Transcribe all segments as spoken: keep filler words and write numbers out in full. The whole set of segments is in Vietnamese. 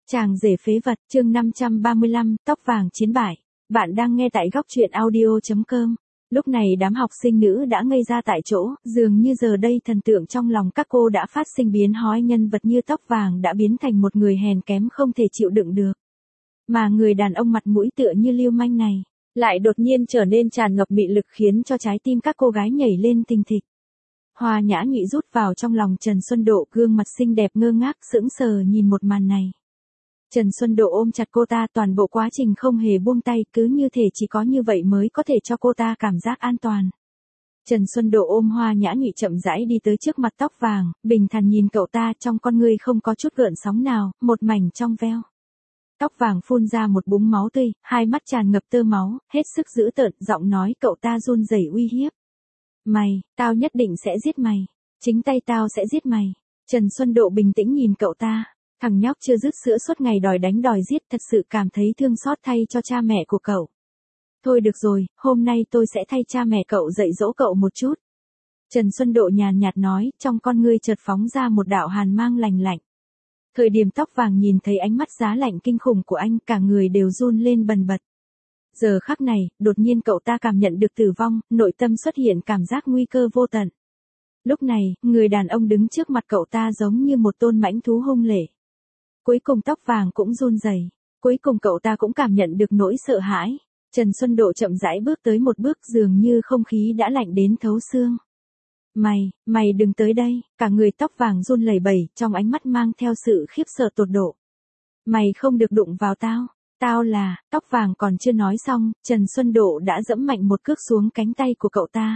Chàng rể phế vật, chương năm trăm ba mươi lăm, tóc vàng chiến bại. Bạn đang nghe tại góc truyện audio chấm com. Lúc này đám học sinh nữ đã ngây ra tại chỗ, dường như giờ đây thần tượng trong lòng các cô đã phát sinh biến hóa, nhân vật như tóc vàng đã biến thành một người hèn kém không thể chịu đựng được. Mà người đàn ông mặt mũi tựa như lưu manh này, lại đột nhiên trở nên tràn ngập mị lực khiến cho trái tim các cô gái nhảy lên thình thịch. Hoa Nhã Nhụy rút vào trong lòng Trần Xuân Độ, gương mặt xinh đẹp ngơ ngác sững sờ nhìn một màn này. Trần Xuân Độ ôm chặt cô ta, toàn bộ quá trình không hề buông tay, cứ như thể chỉ có như vậy mới có thể cho cô ta cảm giác an toàn. Trần Xuân Độ ôm Hoa Nhã Nhụy chậm rãi đi tới trước mặt tóc vàng, bình thản nhìn cậu ta, trong con ngươi không có chút gợn sóng nào, một mảnh trong veo. Tóc vàng phun ra một búng máu tươi, hai mắt tràn ngập tơ máu, hết sức dữ tợn, giọng nói cậu ta run rẩy uy hiếp. Mày, tao nhất định sẽ giết mày. Chính tay tao sẽ giết mày. Trần Xuân Độ bình tĩnh nhìn cậu ta. Thằng nhóc chưa dứt sữa suốt ngày đòi đánh đòi giết, thật sự cảm thấy thương xót thay cho cha mẹ của cậu. Thôi được rồi, hôm nay tôi sẽ thay cha mẹ cậu dạy dỗ cậu một chút. Trần Xuân Độ nhàn nhạt nói, trong con ngươi chợt phóng ra một đạo hàn mang lạnh lạnh. Thời điểm tóc vàng nhìn thấy ánh mắt giá lạnh kinh khủng của anh, cả người đều run lên bần bật. Giờ khắc này, đột nhiên cậu ta cảm nhận được tử vong, nội tâm xuất hiện cảm giác nguy cơ vô tận. Lúc này, người đàn ông đứng trước mặt cậu ta giống như một tôn mãnh thú hung lệ. Cuối cùng tóc vàng cũng run rẩy, cuối cùng cậu ta cũng cảm nhận được nỗi sợ hãi. Trần Xuân Độ chậm rãi bước tới một bước, dường như không khí đã lạnh đến thấu xương. Mày, mày đừng tới đây, cả người tóc vàng run lẩy bẩy, trong ánh mắt mang theo sự khiếp sợ tột độ. Mày không được đụng vào tao. Tao là, tóc vàng còn chưa nói xong, Trần Xuân Độ đã dẫm mạnh một cước xuống cánh tay của cậu ta.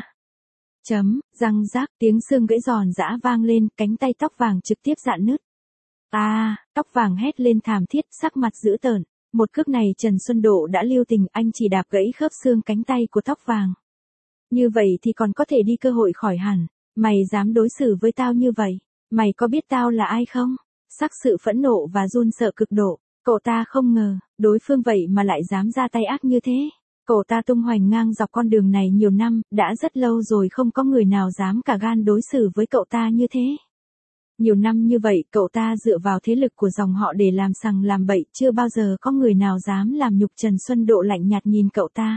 Chấm, răng rác, tiếng xương gãy giòn giã vang lên, cánh tay tóc vàng trực tiếp rạn nứt. À, tóc vàng hét lên thảm thiết, sắc mặt dữ tợn. Một cước này Trần Xuân Độ đã lưu tình, anh chỉ đạp gãy khớp xương cánh tay của tóc vàng. Như vậy thì còn có thể đi cơ hội khỏi hẳn. Mày dám đối xử với tao như vậy, mày có biết tao là ai không? Sắc sự phẫn nộ và run sợ cực độ. Cậu ta không ngờ, đối phương vậy mà lại dám ra tay ác như thế. Cậu ta tung hoành ngang dọc con đường này nhiều năm, đã rất lâu rồi không có người nào dám cả gan đối xử với cậu ta như thế. Nhiều năm như vậy, cậu ta dựa vào thế lực của dòng họ để làm sằng làm bậy, chưa bao giờ có người nào dám làm nhục. Trần Xuân Độ lạnh nhạt nhìn cậu ta.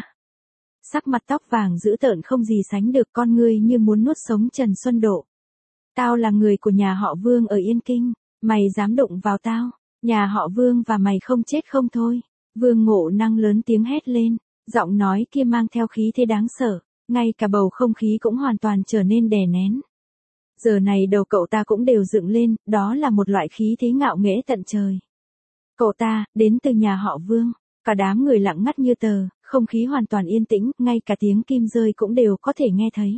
Sắc mặt tóc vàng dữ tợn không gì sánh được, con ngươi như muốn nuốt sống Trần Xuân Độ. Tao là người của nhà họ Vương ở Yên Kinh, mày dám đụng vào tao. Nhà họ Vương và mày không chết không thôi. Vương Ngộ Năng lớn tiếng hét lên, giọng nói kia mang theo khí thế đáng sợ, ngay cả bầu không khí cũng hoàn toàn trở nên đè nén. Giờ này đầu cậu ta cũng đều dựng lên, đó là một loại khí thế ngạo nghễ tận trời. Cậu ta, đến từ nhà họ Vương, cả đám người lặng ngắt như tờ, không khí hoàn toàn yên tĩnh, ngay cả tiếng kim rơi cũng đều có thể nghe thấy.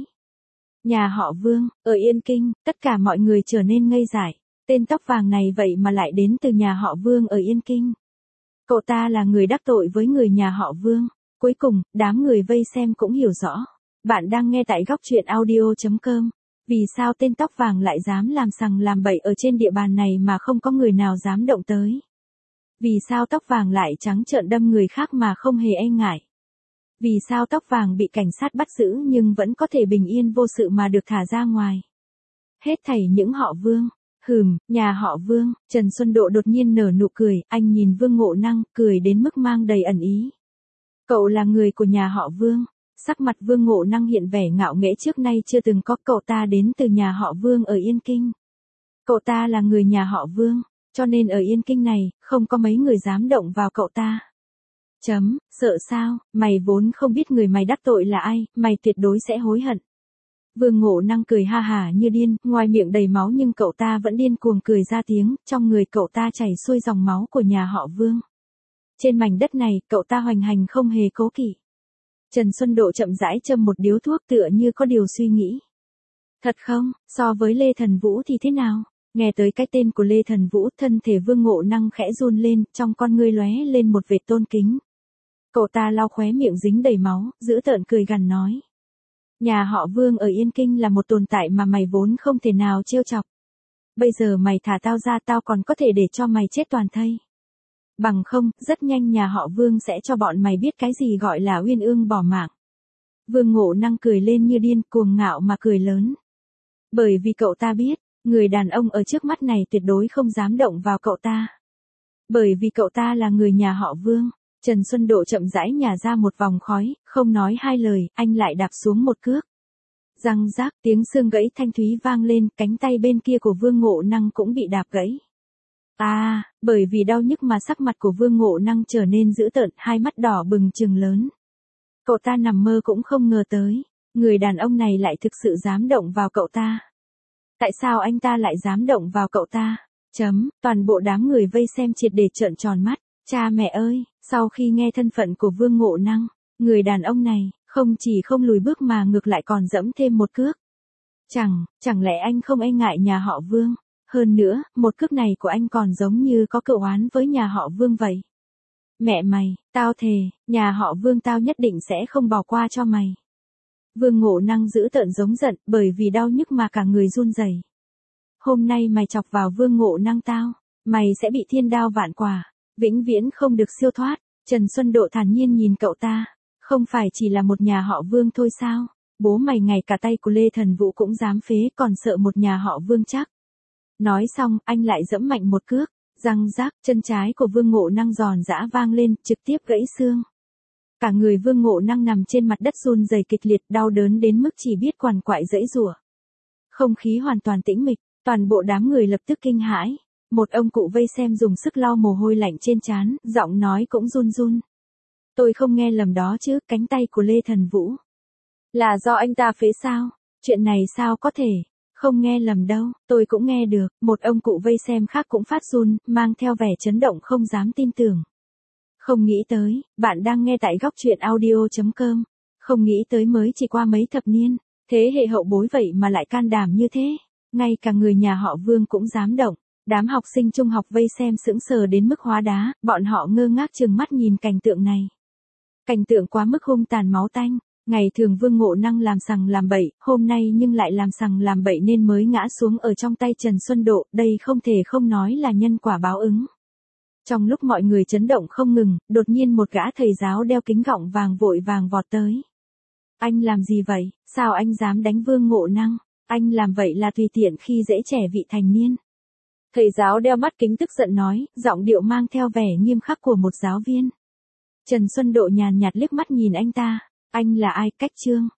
Nhà họ Vương, ở Yên Kinh, tất cả mọi người trở nên ngây dại. Tên tóc vàng này vậy mà lại đến từ nhà họ Vương ở Yên Kinh. Cậu ta là người đắc tội với người nhà họ Vương. Cuối cùng, đám người vây xem cũng hiểu rõ. Bạn đang nghe tại góc truyện audio chấm com. Vì sao tên tóc vàng lại dám làm sằng làm bậy ở trên địa bàn này mà không có người nào dám động tới? Vì sao tóc vàng lại trắng trợn đâm người khác mà không hề e ngại? Vì sao tóc vàng bị cảnh sát bắt giữ nhưng vẫn có thể bình yên vô sự mà được thả ra ngoài? Hết thảy những họ Vương. Hừm, nhà họ Vương. Trần Xuân Độ đột nhiên nở nụ cười, anh nhìn Vương Ngộ Năng, cười đến mức mang đầy ẩn ý. Cậu là người của nhà họ Vương. Sắc mặt Vương Ngộ Năng hiện vẻ ngạo nghễ trước nay chưa từng có. Cậu ta đến từ nhà họ Vương ở Yên Kinh. Cậu ta là người nhà họ Vương, cho nên ở Yên Kinh này, không có mấy người dám động vào cậu ta. Chấm, sợ sao, mày vốn không biết người mày đắc tội là ai, mày tuyệt đối sẽ hối hận. Vương Ngộ Năng cười ha hả như điên, ngoài miệng đầy máu nhưng cậu ta vẫn điên cuồng cười ra tiếng, trong người cậu ta chảy xuôi dòng máu của nhà họ Vương. Trên mảnh đất này, cậu ta hoành hành không hề cố kỵ. Trần Xuân Độ chậm rãi châm một điếu thuốc tựa như có điều suy nghĩ. Thật không, so với Lê Thần Vũ thì thế nào? Nghe tới cái tên của Lê Thần Vũ, thân thể Vương Ngộ Năng khẽ run lên, trong con ngươi lóe lên một vệt tôn kính. Cậu ta lau khóe miệng dính đầy máu, giữ tợn cười gằn nói. Nhà họ Vương ở Yên Kinh là một tồn tại mà mày vốn không thể nào trêu chọc. Bây giờ mày thả tao ra, tao còn có thể để cho mày chết toàn thây. Bằng không, rất nhanh nhà họ Vương sẽ cho bọn mày biết cái gì gọi là uyên ương bỏ mạng. Vương Ngộ Năng cười lên như điên, cuồng ngạo mà cười lớn. Bởi vì cậu ta biết, người đàn ông ở trước mắt này tuyệt đối không dám động vào cậu ta. Bởi vì cậu ta là người nhà họ Vương. Trần Xuân Độ chậm rãi nhả ra một vòng khói, không nói hai lời, anh lại đạp xuống một cước. Răng rác, tiếng xương gãy thanh thúy vang lên, cánh tay bên kia của Vương Ngộ Năng cũng bị đạp gãy. À, bởi vì đau nhức mà sắc mặt của Vương Ngộ Năng trở nên dữ tợn, hai mắt đỏ bừng trừng lớn. Cậu ta nằm mơ cũng không ngờ tới, người đàn ông này lại thực sự dám động vào cậu ta. Tại sao anh ta lại dám động vào cậu ta? Chấm, toàn bộ đám người vây xem triệt để trợn tròn mắt. Cha mẹ ơi, sau khi nghe thân phận của Vương Ngộ Năng, người đàn ông này, không chỉ không lùi bước mà ngược lại còn dẫm thêm một cước. Chẳng, chẳng lẽ anh không e ngại nhà họ Vương? Hơn nữa, một cước này của anh còn giống như có cựu oán với nhà họ Vương vậy. Mẹ mày, tao thề, nhà họ Vương tao nhất định sẽ không bỏ qua cho mày. Vương Ngộ Năng dữ tợn giống giận, bởi vì đau nhức mà cả người run rẩy. Hôm nay mày chọc vào Vương Ngộ Năng tao, mày sẽ bị thiên đao vạn quả, vĩnh viễn không được siêu thoát. Trần Xuân Độ thản nhiên nhìn cậu ta, không phải chỉ là một nhà họ Vương thôi sao? Bố mày ngay cả tay của Lê Thần Vũ cũng dám phế, còn sợ một nhà họ Vương chắc. Nói xong, anh lại giẫm mạnh một cước, răng rác, chân trái của Vương Ngộ Năng giòn giã vang lên, trực tiếp gãy xương. Cả người Vương Ngộ Năng nằm trên mặt đất run rẩy kịch liệt, đau đớn đến mức chỉ biết quằn quại giãy giụa. Không khí hoàn toàn tĩnh mịch, toàn bộ đám người lập tức kinh hãi. Một ông cụ vây xem dùng sức lau mồ hôi lạnh trên trán, giọng nói cũng run run. Tôi không nghe lầm đó chứ, cánh tay của Lê Thần Vũ. Là do anh ta phế sao? Chuyện này sao có thể? Không nghe lầm đâu, tôi cũng nghe được. Một ông cụ vây xem khác cũng phát run, mang theo vẻ chấn động không dám tin tưởng. Không nghĩ tới, bạn đang nghe tại góc truyện audio chấm com. Không nghĩ tới mới chỉ qua mấy thập niên, thế hệ hậu bối vậy mà lại can đảm như thế. Ngay cả người nhà họ Vương cũng dám động. Đám học sinh trung học vây xem sững sờ đến mức hóa đá, bọn họ ngơ ngác trừng mắt nhìn cảnh tượng này. Cảnh tượng quá mức hung tàn máu tanh. Ngày thường Vương Ngộ Năng làm sằng làm bậy, hôm nay nhưng lại làm sằng làm bậy nên mới ngã xuống ở trong tay Trần Xuân Độ, đây không thể không nói là nhân quả báo ứng. Trong lúc mọi người chấn động không ngừng, đột nhiên một gã thầy giáo đeo kính gọng vàng vội vàng vọt tới. Anh làm gì vậy? Sao anh dám đánh Vương Ngộ Năng? Anh làm vậy là tùy tiện khi dễ trẻ vị thành niên. Thầy giáo đeo mắt kính tức giận nói, giọng điệu mang theo vẻ nghiêm khắc của một giáo viên. Trần Xuân Độ nhàn nhạt liếc mắt nhìn anh ta. Anh là ai? Cách Trương.